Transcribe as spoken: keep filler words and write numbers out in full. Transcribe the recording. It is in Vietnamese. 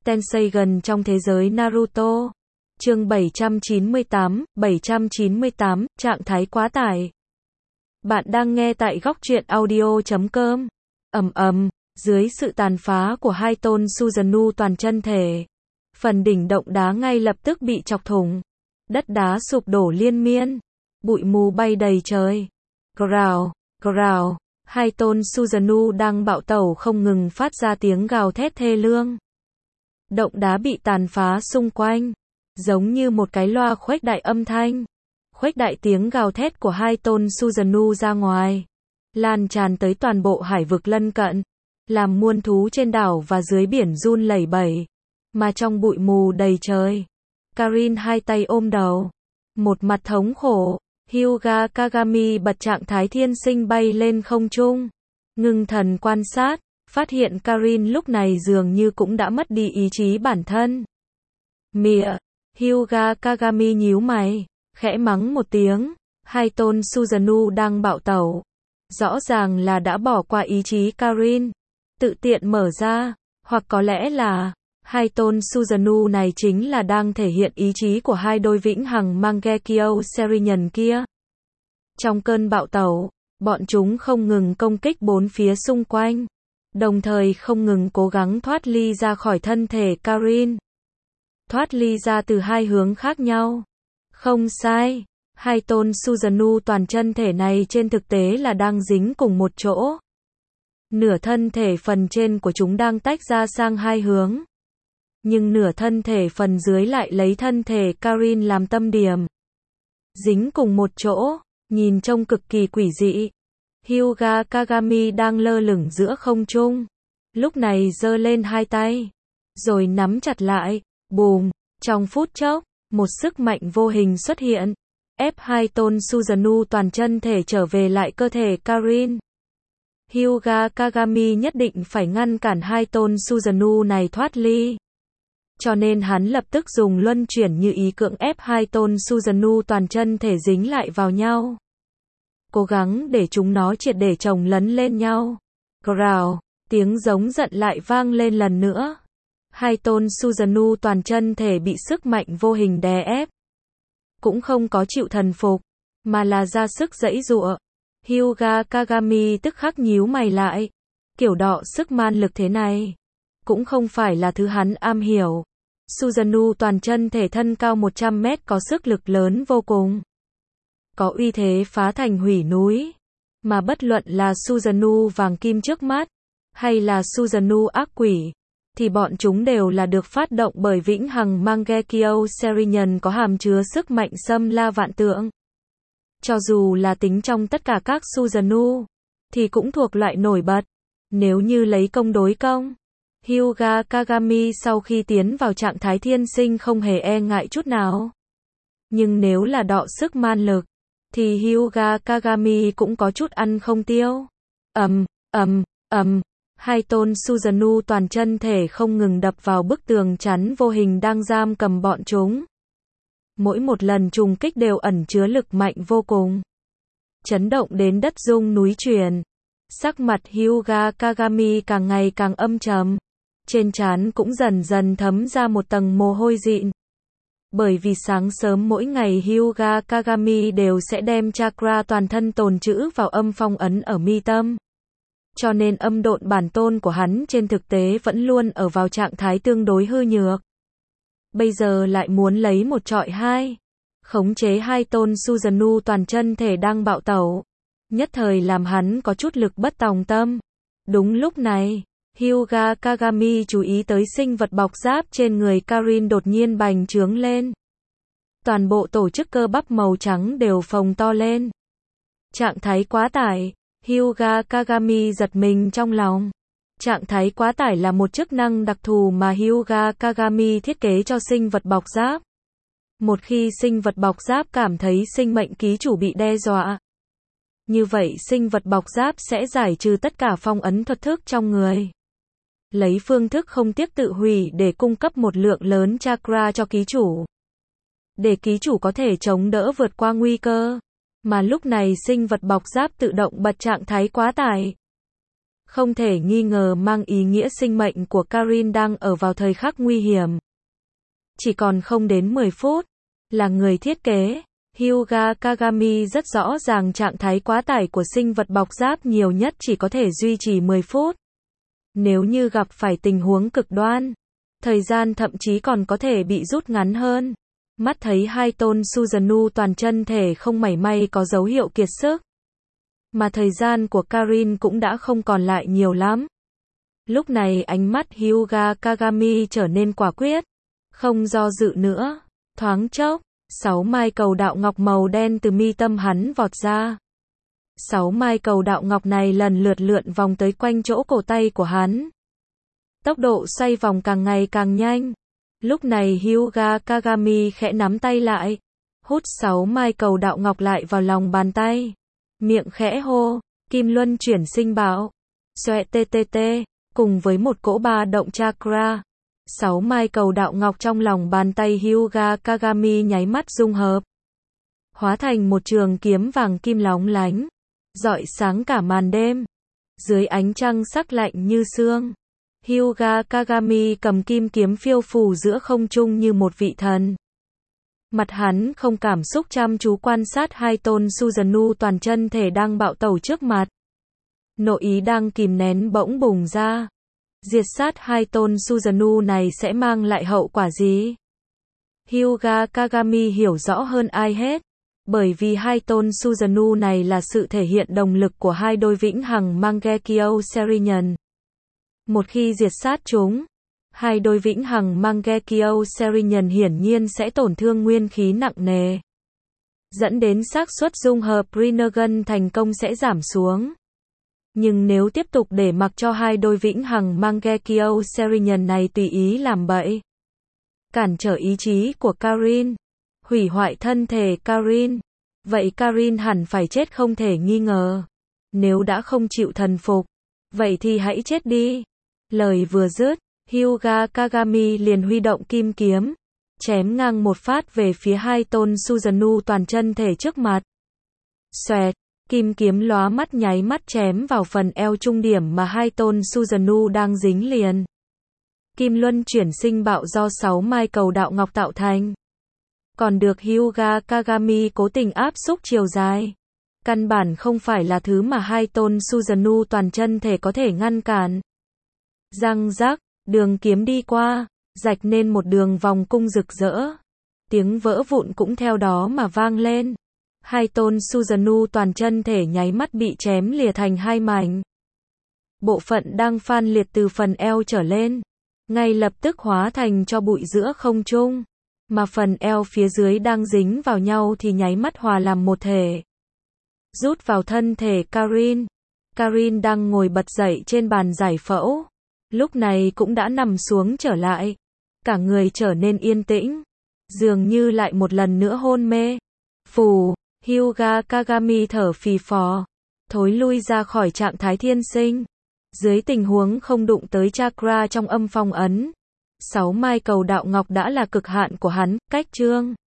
Tensei gần trong thế giới Naruto. Chương bảy trăm chín mươi tám, bảy trăm chín mươi tám, trạng thái quá tải. Bạn đang nghe tại góc truyện audio chấm com. Ầm ầm, dưới sự tàn phá của hai tôn Susanoo toàn chân thể, phần đỉnh động đá ngay lập tức bị chọc thủng. Đất đá sụp đổ liên miên, bụi mù bay đầy trời. Growl, growl, hai tôn Susanoo đang bạo tẩu không ngừng phát ra tiếng gào thét thê lương. Động đá bị tàn phá xung quanh, giống như một cái loa khuếch đại âm thanh, khuếch đại tiếng gào thét của hai tôn Susanoo ra ngoài, lan tràn tới toàn bộ hải vực lân cận, làm muôn thú trên đảo và dưới biển run lẩy bẩy. Mà trong bụi mù đầy trời, Karin hai tay ôm đầu, một mặt thống khổ. Hyuga Kagami bật trạng thái thiên sinh bay lên không trung, ngưng thần quan sát, phát hiện Karin lúc này dường như cũng đã mất đi ý chí bản thân. Mịa, Hyuga Kagami nhíu mày, khẽ mắng một tiếng, hai tôn Susanoo đang bạo tẩu, rõ ràng là đã bỏ qua ý chí Karin, tự tiện mở ra, hoặc có lẽ là hai tôn Susanoo này chính là đang thể hiện ý chí của hai đôi vĩnh hằng Mangekyo Serinin kia. Trong cơn bạo tẩu, bọn chúng không ngừng công kích bốn phía xung quanh, đồng thời không ngừng cố gắng thoát ly ra khỏi thân thể Karin. Thoát ly ra từ hai hướng khác nhau. Không sai, hai tôn Susanoo toàn chân thể này trên thực tế là đang dính cùng một chỗ. Nửa thân thể phần trên của chúng đang tách ra sang hai hướng, nhưng nửa thân thể phần dưới lại lấy thân thể Karin làm tâm điểm, dính cùng một chỗ, nhìn trông cực kỳ quỷ dị. Hyuga Kagami đang lơ lửng giữa không trung, lúc này giơ lên hai tay, rồi nắm chặt lại, bùm, trong phút chốc, một sức mạnh vô hình xuất hiện, ép hai tôn Susanoo toàn chân thể trở về lại cơ thể Karin. Hyuga Kagami nhất định phải ngăn cản hai tôn Susanoo này thoát ly. Cho nên hắn lập tức dùng luân chuyển như ý cưỡng ép hai tôn Susanoo toàn chân thể dính lại vào nhau, cố gắng để chúng nó triệt để chồng lấn lên nhau. Growl, tiếng giống giận lại vang lên lần nữa. Hai tôn Susanoo toàn chân thể bị sức mạnh vô hình đè ép, cũng không có chịu thần phục, mà là ra sức giãy giụa. Hyuga Kagami tức khắc nhíu mày lại, kiểu đọ sức man lực thế này cũng không phải là thứ hắn am hiểu. Susanoo toàn chân thể thân cao một trăm mét có sức lực lớn vô cùng, có uy thế phá thành hủy núi, mà bất luận là Susanoo vàng kim trước mắt, hay là Susanoo ác quỷ, thì bọn chúng đều là được phát động bởi vĩnh hằng Mangekyo Serinin có hàm chứa sức mạnh xâm la vạn tượng. Cho dù là tính trong tất cả các Susanoo, thì cũng thuộc loại nổi bật. Nếu như lấy công đối công, Hyuga Kagami sau khi tiến vào trạng thái thiên sinh không hề e ngại chút nào. Nhưng nếu là đọ sức man lực, thì Hyuga Kagami cũng có chút ăn không tiêu. Ầm, ầm, ầm, hai tôn Susanoo toàn chân thể không ngừng đập vào bức tường chắn vô hình đang giam cầm bọn chúng. Mỗi một lần trùng kích đều ẩn chứa lực mạnh vô cùng, chấn động đến đất rung núi chuyển. Sắc mặt Hyuga Kagami càng ngày càng âm trầm, trên trán cũng dần dần thấm ra một tầng mồ hôi dịn. Bởi vì sáng sớm mỗi ngày Hyuga Kagami đều sẽ đem chakra toàn thân tồn trữ vào âm phong ấn ở mi tâm. Cho nên âm độn bản tôn của hắn trên thực tế vẫn luôn ở vào trạng thái tương đối hư nhược. Bây giờ lại muốn lấy một trọi hai, khống chế hai tôn Susanoo toàn chân thể đang bạo tẩu, nhất thời làm hắn có chút lực bất tòng tâm. Đúng lúc này, Hyuga Kagami chú ý tới sinh vật bọc giáp trên người Karin đột nhiên bành trướng lên. Toàn bộ tổ chức cơ bắp màu trắng đều phồng to lên. Trạng thái quá tải, Hyuga Kagami giật mình trong lòng. Trạng thái quá tải là một chức năng đặc thù mà Hyuga Kagami thiết kế cho sinh vật bọc giáp. Một khi sinh vật bọc giáp cảm thấy sinh mệnh ký chủ bị đe dọa, như vậy sinh vật bọc giáp sẽ giải trừ tất cả phong ấn thuật thức trong người, lấy phương thức không tiếc tự hủy để cung cấp một lượng lớn chakra cho ký chủ, để ký chủ có thể chống đỡ vượt qua nguy cơ. Mà lúc này sinh vật bọc giáp tự động bật trạng thái quá tải. Không thể nghi ngờ mang ý nghĩa sinh mệnh của Karin đang ở vào thời khắc nguy hiểm. Chỉ còn không đến mười phút. Là người thiết kế, Hyuga Kagami rất rõ ràng trạng thái quá tải của sinh vật bọc giáp nhiều nhất chỉ có thể duy trì mười phút. Nếu như gặp phải tình huống cực đoan, thời gian thậm chí còn có thể bị rút ngắn hơn. Mắt thấy hai tôn Susanoo toàn chân thể không mảy may có dấu hiệu kiệt sức. Mà thời gian của Karin cũng đã không còn lại nhiều lắm. Lúc này ánh mắt Hyuga Kagami trở nên quả quyết. Không do dự nữa. Thoáng chốc, sáu mai cầu đạo ngọc màu đen từ mi tâm hắn vọt ra. Sáu mai cầu đạo ngọc này lần lượt lượn vòng tới quanh chỗ cổ tay của hắn. Tốc độ xoay vòng càng ngày càng nhanh. Lúc này Hyuga Kagami khẽ nắm tay lại. Hút sáu mai cầu đạo ngọc lại vào lòng bàn tay. Miệng khẽ hô, Kim Luân chuyển sinh bảo. Xoẹ tê tê tê, cùng với một cỗ ba động chakra. Sáu mai cầu đạo ngọc trong lòng bàn tay Hyuga Kagami nháy mắt dung hợp. Hóa thành một trường kiếm vàng kim lóng lánh. Rọi sáng cả màn đêm. Dưới ánh trăng sắc lạnh như sương. Hyuga Kagami cầm kim kiếm phiêu phù giữa không trung như một vị thần. Mặt hắn không cảm xúc chăm chú quan sát hai tôn Susanoo toàn chân thể đang bạo tẩu trước mặt. Nội ý đang kìm nén bỗng bùng ra. Diệt sát hai tôn Susanoo này sẽ mang lại hậu quả gì? Hyuga Kagami hiểu rõ hơn ai hết. Bởi vì hai tôn Susanoo này là sự thể hiện đồng lực của hai đôi vĩnh hằng Mangekyo Serenian. Một khi diệt sát chúng, hai đôi vĩnh hằng Mangekyo Serenian hiển nhiên sẽ tổn thương nguyên khí nặng nề. Dẫn đến xác suất dung hợp Rinnegan thành công sẽ giảm xuống. Nhưng nếu tiếp tục để mặc cho hai đôi vĩnh hằng Mangekyo Serenian này tùy ý làm bậy, cản trở ý chí của Karin, hủy hoại thân thể Karin, vậy Karin hẳn phải chết không thể nghi ngờ. Nếu đã không chịu thần phục, vậy thì hãy chết đi. Lời vừa dứt, Hyuga Kagami liền huy động kim kiếm, chém ngang một phát về phía hai tôn Susanoo toàn chân thể trước mặt. Xoẹt, kim kiếm lóa mắt nháy mắt chém vào phần eo trung điểm mà hai tôn Susanoo đang dính liền. Kim luân chuyển sinh bạo do sáu mai cầu đạo ngọc tạo thành. Còn được Hyuga Kagami cố tình áp xúc chiều dài. Căn bản không phải là thứ mà hai tôn Susanoo toàn chân thể có thể ngăn cản. Răng rắc, đường kiếm đi qua, rạch nên một đường vòng cung rực rỡ. Tiếng vỡ vụn cũng theo đó mà vang lên. Hai tôn Susanoo toàn chân thể nháy mắt bị chém lìa thành hai mảnh. Bộ phận đang phan liệt từ phần eo trở lên, ngay lập tức hóa thành cho bụi giữa không trung. Mà phần eo phía dưới đang dính vào nhau thì nháy mắt hòa làm một thể. Rút vào thân thể Karin. Karin đang ngồi bật dậy trên bàn giải phẫu. Lúc này cũng đã nằm xuống trở lại. Cả người trở nên yên tĩnh. Dường như lại một lần nữa hôn mê. Phù, Hyuga Kagami thở phì phò. Thối lui ra khỏi trạng thái thiên sinh. Dưới tình huống không đụng tới chakra trong âm phong ấn. Sáu mai cầu đạo ngọc đã là cực hạn của hắn, cách chương.